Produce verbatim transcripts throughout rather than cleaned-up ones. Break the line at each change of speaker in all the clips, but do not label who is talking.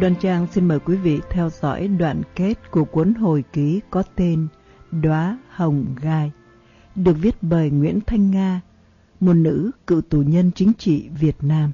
Đoan Trang xin mời quý vị theo dõi đoạn kết của cuốn hồi ký có tên Đóa Hồng Gai, được viết bởi Nguyễn Thanh Nga, một nữ cựu tù nhân chính trị Việt Nam.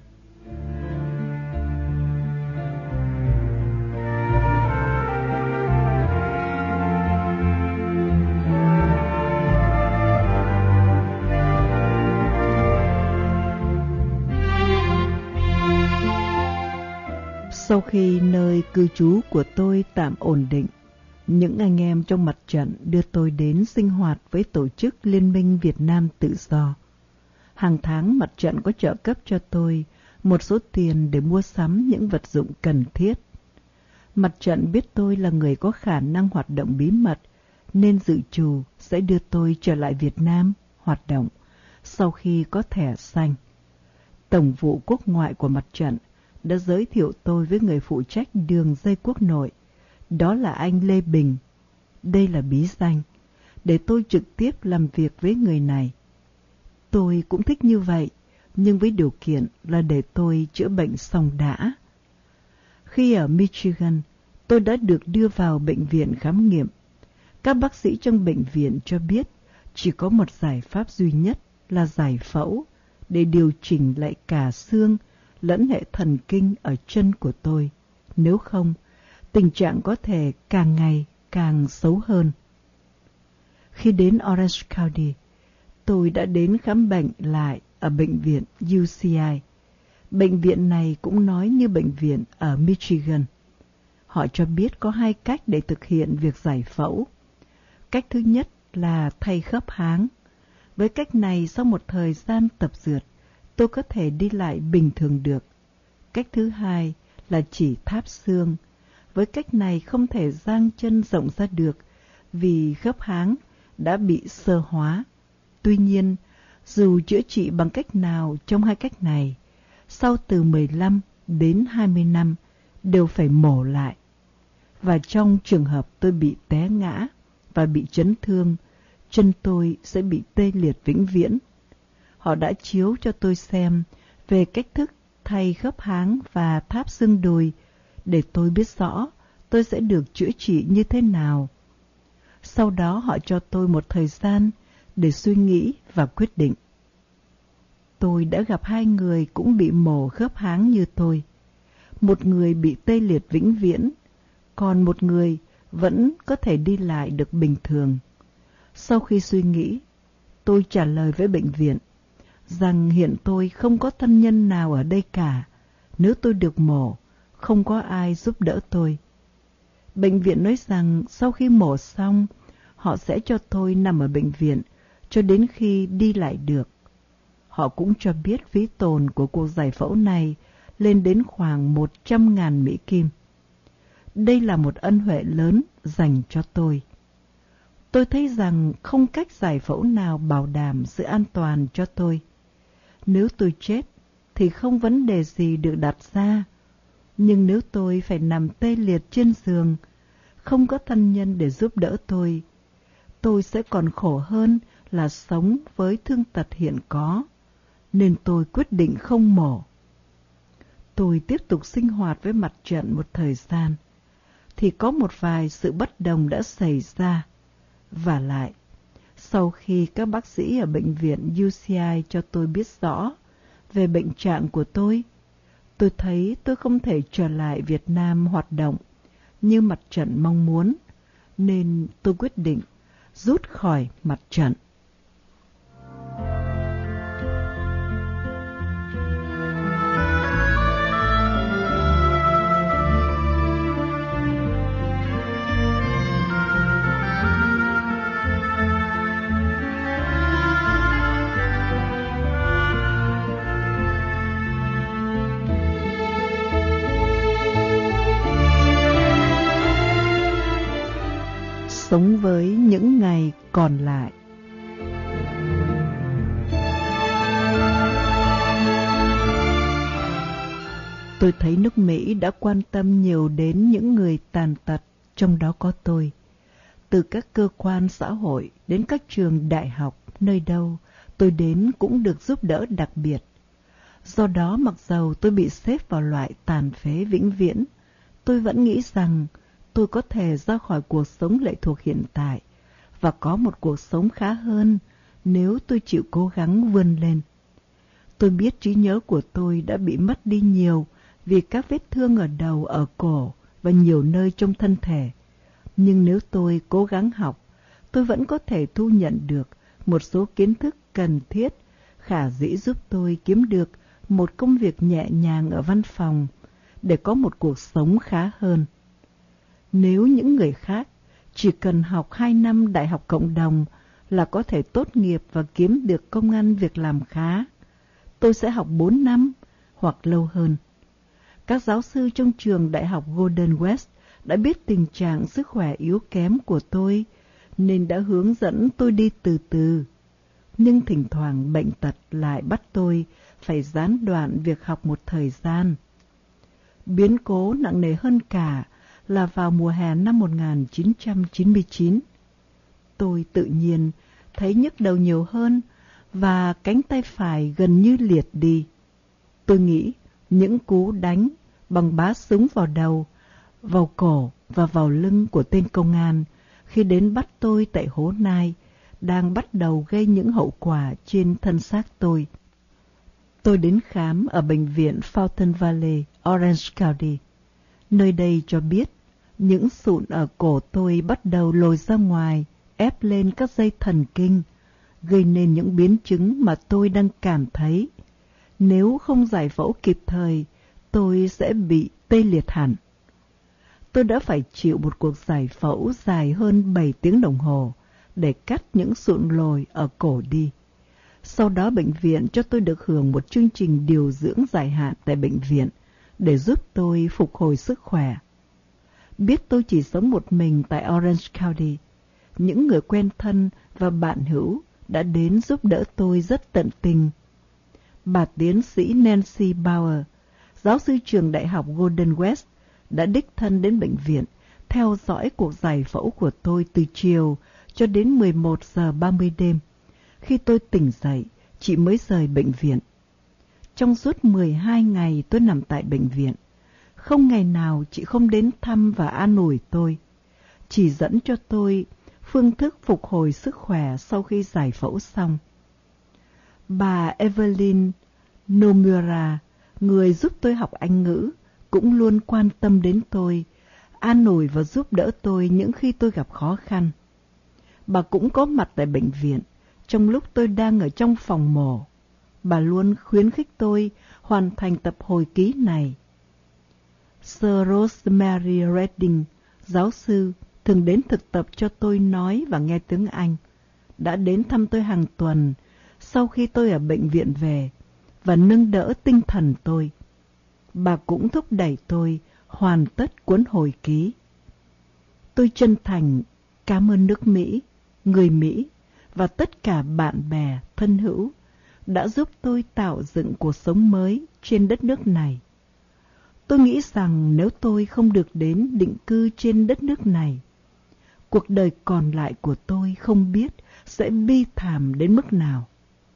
Sau khi nơi cư trú của tôi tạm ổn định, những anh em trong mặt trận đưa tôi đến sinh hoạt với tổ chức Liên minh Việt Nam Tự Do. Hàng tháng mặt trận có trợ cấp cho tôi một số tiền để mua sắm những vật dụng cần thiết. Mặt trận biết tôi là người có khả năng hoạt động bí mật, nên dự trù sẽ đưa tôi trở lại Việt Nam hoạt động sau khi có thẻ xanh. Tổng vụ Quốc ngoại của mặt trận đã giới thiệu tôi với người phụ trách đường dây quốc nội, đó là anh Lê Bình. Đây là bí danh, để tôi trực tiếp làm việc với người này. Tôi cũng thích như vậy, nhưng với điều kiện là để tôi chữa bệnh xong đã. Khi ở Michigan, tôi đã được đưa vào bệnh viện khám nghiệm. Các bác sĩ trong bệnh viện cho biết chỉ có một giải pháp duy nhất là giải phẫu để điều chỉnh lại cả xương lẫn hệ thần kinh ở chân của tôi. Nếu không, tình trạng có thể càng ngày càng xấu hơn. Khi đến Orange County, tôi đã đến khám bệnh lại ở bệnh viện U C I. Bệnh viện này cũng nói như bệnh viện ở Michigan. Họ cho biết có hai cách để thực hiện việc giải phẫu. Cách thứ nhất là thay khớp háng. Với cách này, sau một thời gian tập dượt, tôi có thể đi lại bình thường được. Cách thứ hai là chỉ tháp xương. Với cách này không thể dang chân rộng ra được vì khớp háng đã bị xơ hóa. Tuy nhiên, dù chữa trị bằng cách nào trong hai cách này, sau từ mười lăm đến hai mươi năm đều phải mổ lại. Và trong trường hợp tôi bị té ngã và bị chấn thương, chân tôi sẽ bị tê liệt vĩnh viễn. Họ đã chiếu cho tôi xem về cách thức thay khớp háng và tháp xương đùi để tôi biết rõ tôi sẽ được chữa trị như thế nào. Sau đó họ cho tôi một thời gian để suy nghĩ và quyết định. Tôi đã gặp hai người cũng bị mổ khớp háng như tôi. Một người bị tê liệt vĩnh viễn, còn một người vẫn có thể đi lại được bình thường. Sau khi suy nghĩ, tôi trả lời với bệnh viện rằng hiện tôi không có thân nhân nào ở đây cả. Nếu tôi được mổ, không có ai giúp đỡ tôi. Bệnh viện nói rằng sau khi mổ xong, họ sẽ cho tôi nằm ở bệnh viện cho đến khi đi lại được. Họ cũng cho biết phí tồn của cuộc giải phẫu này lên đến khoảng một trăm ngàn Mỹ Kim. Đây là một ân huệ lớn dành cho tôi. Tôi thấy rằng không cách giải phẫu nào bảo đảm sự an toàn cho tôi. Nếu tôi chết thì không vấn đề gì được đặt ra. Nhưng nếu tôi phải nằm tê liệt trên giường, không có thân nhân để giúp đỡ tôi, tôi sẽ còn khổ hơn là sống với thương tật hiện có. Nên tôi quyết định không mổ. Tôi tiếp tục sinh hoạt với mặt trận một thời gian, thì có một vài sự bất đồng đã xảy ra. Và lại, sau khi các bác sĩ ở bệnh viện U C I cho tôi biết rõ về bệnh trạng của tôi, tôi thấy tôi không thể trở lại Việt Nam hoạt động như mặt trận mong muốn, nên tôi quyết định rút khỏi mặt trận. Sống với những ngày còn lại. Tôi thấy nước Mỹ đã quan tâm nhiều đến những người tàn tật, trong đó có tôi. Từ các cơ quan xã hội đến các trường đại học, nơi đâu tôi đến cũng được giúp đỡ đặc biệt. Do đó mặc dầu tôi bị xếp vào loại tàn phế vĩnh viễn, tôi vẫn nghĩ rằng tôi có thể ra khỏi cuộc sống lệ thuộc hiện tại và có một cuộc sống khá hơn nếu tôi chịu cố gắng vươn lên. Tôi biết trí nhớ của tôi đã bị mất đi nhiều vì các vết thương ở đầu, ở cổ và nhiều nơi trong thân thể. Nhưng nếu tôi cố gắng học, tôi vẫn có thể thu nhận được một số kiến thức cần thiết, khả dĩ giúp tôi kiếm được một công việc nhẹ nhàng ở văn phòng để có một cuộc sống khá hơn. Nếu những người khác chỉ cần học hai năm đại học cộng đồng là có thể tốt nghiệp và kiếm được công ăn việc làm khá, tôi sẽ học bốn năm hoặc lâu hơn. Các giáo sư trong trường đại học Golden West đã biết tình trạng sức khỏe yếu kém của tôi nên đã hướng dẫn tôi đi từ từ. Nhưng thỉnh thoảng bệnh tật lại bắt tôi phải gián đoạn việc học một thời gian. Biến cố nặng nề hơn cả là vào mùa hè năm một nghìn chín trăm chín mươi chín. Tôi tự nhiên thấy nhức đầu nhiều hơn và cánh tay phải gần như liệt đi. Tôi nghĩ những cú đánh bằng bá súng vào đầu, vào cổ và vào lưng của tên công an khi đến bắt tôi tại Hố Nai đang bắt đầu gây những hậu quả trên thân xác tôi. Tôi đến khám ở bệnh viện Fountain Valley, Orange County. Nơi đây cho biết những sụn ở cổ tôi bắt đầu lồi ra ngoài, ép lên các dây thần kinh, gây nên những biến chứng mà tôi đang cảm thấy. Nếu không giải phẫu kịp thời, tôi sẽ bị tê liệt hẳn. Tôi đã phải chịu một cuộc giải phẫu dài hơn bảy tiếng đồng hồ để cắt những sụn lồi ở cổ đi. Sau đó bệnh viện cho tôi được hưởng một chương trình điều dưỡng dài hạn tại bệnh viện để giúp tôi phục hồi sức khỏe. Biết tôi chỉ sống một mình tại Orange County, những người quen thân và bạn hữu đã đến giúp đỡ tôi rất tận tình. Bà tiến sĩ Nancy Bauer, giáo sư trường đại học Golden West, đã đích thân đến bệnh viện theo dõi cuộc giải phẫu của tôi từ chiều cho đến mười một giờ ba mươi đêm. Khi tôi tỉnh dậy, chị mới rời bệnh viện. Trong suốt mười hai ngày tôi nằm tại bệnh viện, không ngày nào chị không đến thăm và an ủi tôi, chỉ dẫn cho tôi phương thức phục hồi sức khỏe sau khi giải phẫu xong. Bà Evelyn Nomura, người giúp tôi học Anh ngữ, cũng luôn quan tâm đến tôi, an ủi và giúp đỡ tôi những khi tôi gặp khó khăn. Bà cũng có mặt tại bệnh viện trong lúc tôi đang ở trong phòng mổ. Bà luôn khuyến khích tôi hoàn thành tập hồi ký này. Sir Rosemary Redding, giáo sư, thường đến thực tập cho tôi nói và nghe tiếng Anh, đã đến thăm tôi hàng tuần sau khi tôi ở bệnh viện về và nâng đỡ tinh thần tôi. Bà cũng thúc đẩy tôi hoàn tất cuốn hồi ký. Tôi chân thành cảm ơn nước Mỹ, người Mỹ và tất cả bạn bè, thân hữu đã giúp tôi tạo dựng cuộc sống mới trên đất nước này. Tôi nghĩ rằng nếu tôi không được đến định cư trên đất nước này, cuộc đời còn lại của tôi không biết sẽ bi thảm đến mức nào.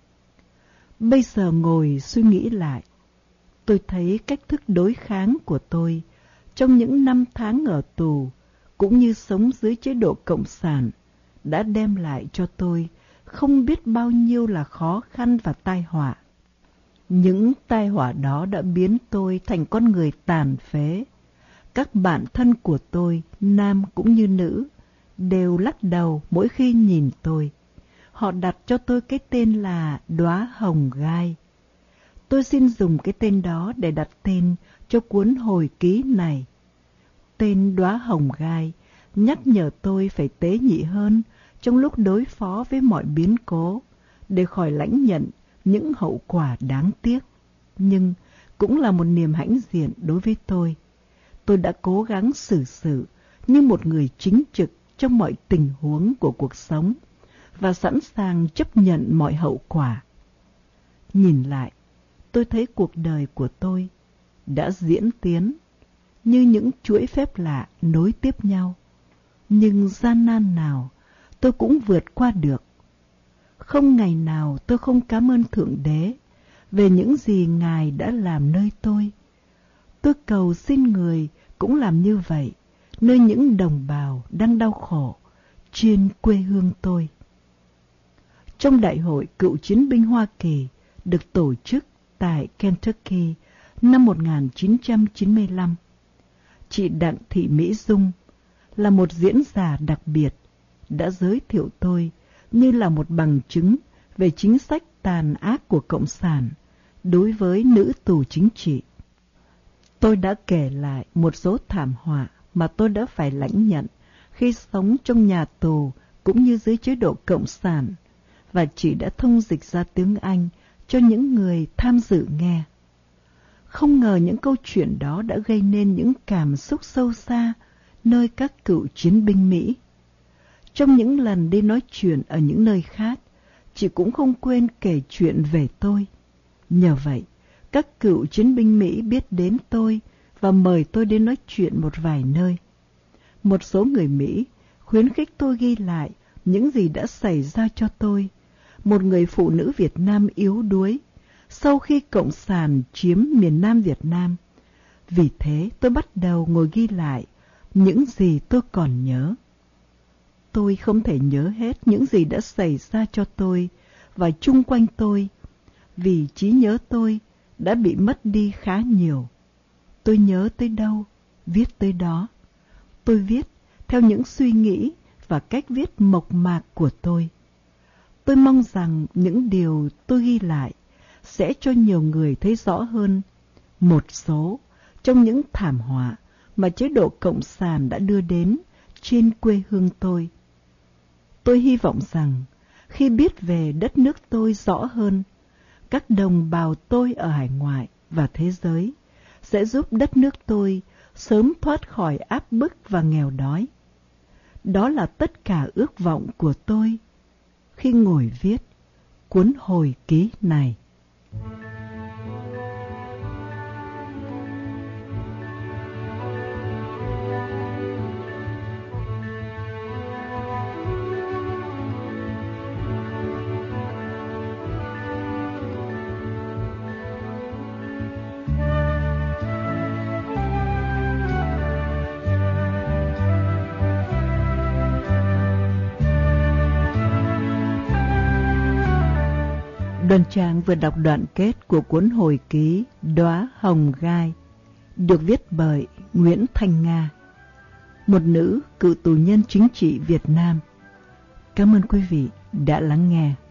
Bây giờ ngồi suy nghĩ lại, tôi thấy cách thức đối kháng của tôi trong những năm tháng ở tù cũng như sống dưới chế độ cộng sản đã đem lại cho tôi không biết bao nhiêu là khó khăn và tai họa. Những tai họa đó đã biến tôi thành con người tàn phế. Các bạn thân của tôi, nam cũng như nữ, đều lắc đầu mỗi khi nhìn tôi. Họ đặt cho tôi cái tên là Đóa Hồng Gai. Tôi xin dùng cái tên đó để đặt tên cho cuốn hồi ký này. Tên Đóa Hồng Gai nhắc nhở tôi phải tế nhị hơn trong lúc đối phó với mọi biến cố, để khỏi lãnh nhận những hậu quả đáng tiếc. Nhưng cũng là một niềm hãnh diện đối với tôi. Tôi đã cố gắng xử sự như một người chính trực trong mọi tình huống của cuộc sống và sẵn sàng chấp nhận mọi hậu quả. Nhìn lại, tôi thấy cuộc đời của tôi đã diễn tiến như những chuỗi phép lạ nối tiếp nhau, nhưng gian nan nào tôi cũng vượt qua được. Không ngày nào tôi không cảm ơn Thượng Đế về những gì Ngài đã làm nơi tôi. Tôi cầu xin Người cũng làm như vậy nơi những đồng bào đang đau khổ trên quê hương tôi. Trong Đại hội Cựu chiến binh Hoa Kỳ được tổ chức tại Kentucky năm một nghìn chín trăm chín mươi lăm, chị Đặng Thị Mỹ Dung là một diễn giả đặc biệt đã giới thiệu tôi như là một bằng chứng về chính sách tàn ác của Cộng sản đối với nữ tù chính trị. Tôi đã kể lại một số thảm họa mà tôi đã phải lãnh nhận khi sống trong nhà tù cũng như dưới chế độ Cộng sản, và chị đã thông dịch ra tiếng Anh cho những người tham dự nghe. Không ngờ những câu chuyện đó đã gây nên những cảm xúc sâu xa nơi các cựu chiến binh Mỹ. Trong những lần đi nói chuyện ở những nơi khác, chị cũng không quên kể chuyện về tôi. Nhờ vậy, các cựu chiến binh Mỹ biết đến tôi và mời tôi đến nói chuyện một vài nơi. Một số người Mỹ khuyến khích tôi ghi lại những gì đã xảy ra cho tôi, một người phụ nữ Việt Nam yếu đuối, sau khi Cộng sản chiếm miền Nam Việt Nam. Vì thế tôi bắt đầu ngồi ghi lại những gì tôi còn nhớ. Tôi không thể nhớ hết những gì đã xảy ra cho tôi và chung quanh tôi, vì trí nhớ tôi đã bị mất đi khá nhiều. Tôi nhớ tới đâu, viết tới đó. Tôi viết theo những suy nghĩ và cách viết mộc mạc của tôi. Tôi mong rằng những điều tôi ghi lại sẽ cho nhiều người thấy rõ hơn một số trong những thảm họa mà chế độ Cộng sản đã đưa đến trên quê hương tôi. Tôi hy vọng rằng khi biết về đất nước tôi rõ hơn, các đồng bào tôi ở hải ngoại và thế giới sẽ giúp đất nước tôi sớm thoát khỏi áp bức và nghèo đói. Đó là tất cả ước vọng của tôi khi ngồi viết cuốn hồi ký này. Đoàn Trang vừa đọc đoạn kết của cuốn hồi ký Đóa Hồng Gai, được viết bởi Nguyễn Thanh Nga, một nữ cựu tù nhân chính trị Việt Nam. Cảm ơn quý vị đã lắng nghe.